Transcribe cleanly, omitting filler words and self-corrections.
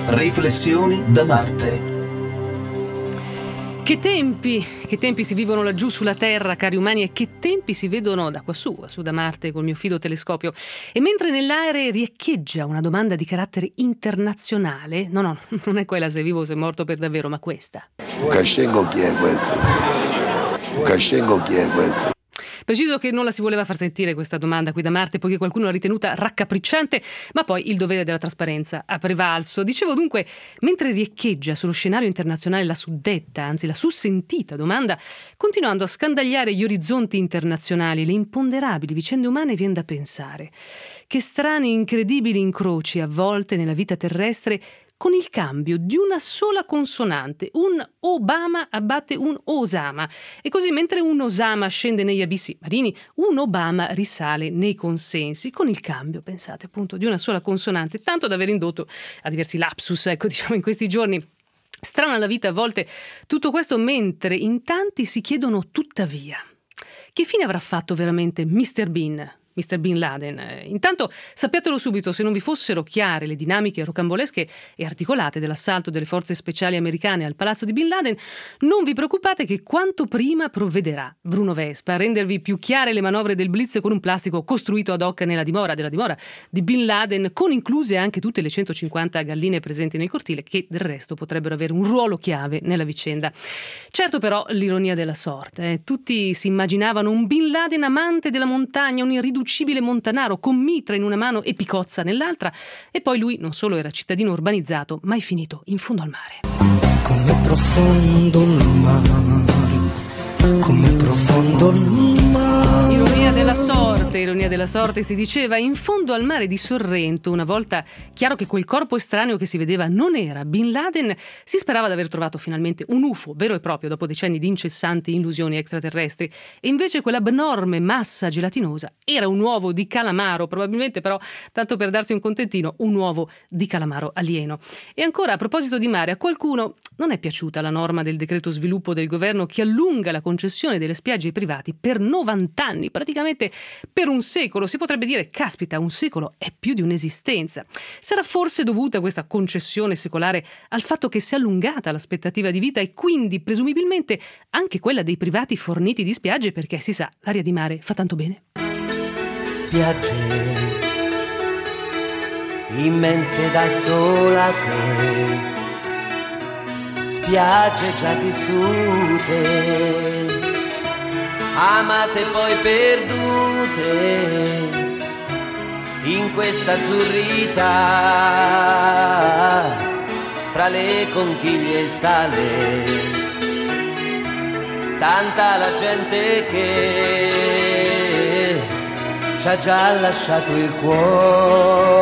Riflessioni da Marte. Che tempi si vivono laggiù sulla Terra, cari umani, e che tempi si vedono da quassù, su da Marte col mio filotelescopio. E mentre nell'aereo riecheggia una domanda di carattere internazionale, no, non è quella se è vivo o se è morto per davvero, ma questa. Lukashenko chi è questo? Lukashenko chi è questo? Preciso che non la si voleva far sentire questa domanda qui da Marte, poiché qualcuno l'ha ritenuta raccapricciante, ma poi il dovere della trasparenza ha prevalso. Dicevo dunque, mentre riecheggia sullo scenario internazionale la suddetta, anzi la sussentita domanda, continuando a scandagliare gli orizzonti internazionali, le imponderabili vicende umane, viene da pensare che strani, incredibili incroci a volte nella vita terrestre con il cambio di una sola consonante. Un Obama abbatte un Osama, e così mentre un Osama scende negli abissi marini, un Obama risale nei consensi, con il cambio, pensate appunto, di una sola consonante, tanto da aver indotto a diversi lapsus, diciamo in questi giorni. Strana la vita a volte, tutto questo mentre in tanti si chiedono tuttavia che fine avrà fatto veramente Mr. Bin Laden. Intanto sappiatelo subito, se non vi fossero chiare le dinamiche rocambolesche e articolate dell'assalto delle forze speciali americane al palazzo di Bin Laden, non vi preoccupate che quanto prima provvederà Bruno Vespa a rendervi più chiare le manovre del blitz con un plastico costruito ad hoc della dimora di Bin Laden, con incluse anche tutte le 150 galline presenti nel cortile, che del resto potrebbero avere un ruolo chiave nella vicenda. Certo però l'ironia della sorte. Tutti si immaginavano un Bin Laden amante della montagna, un irriducibile montanaro con mitra in una mano e picozza nell'altra, e poi lui non solo era cittadino urbanizzato, ma è finito in fondo al mare. Come profondo il mare, come profondo il mare. Ironia della sorte si diceva. In fondo al mare di Sorrento, una volta chiaro che quel corpo estraneo che si vedeva non era Bin Laden, si sperava di aver trovato finalmente un UFO vero e proprio dopo decenni di incessanti illusioni extraterrestri, e invece quell'abnorme massa gelatinosa era un uovo di calamaro, probabilmente però, tanto per darsi un contentino, un uovo di calamaro alieno. E ancora, a proposito di mare, a qualcuno non è piaciuta la norma del decreto sviluppo del governo che allunga la concessione delle spiagge ai privati per 90 anni, praticamente per un secolo. Si potrebbe dire, caspita, un secolo è più di un'esistenza. Sarà forse dovuta questa concessione secolare al fatto che si è allungata l'aspettativa di vita e quindi presumibilmente anche quella dei privati forniti di spiagge, perché si sa, l'aria di mare fa tanto bene. Spiagge immense da sola te, spiagge già vissute, amate poi perdute in questa azzurrità, fra le conchiglie e il sale, tanta la gente che ci ha già lasciato il cuore.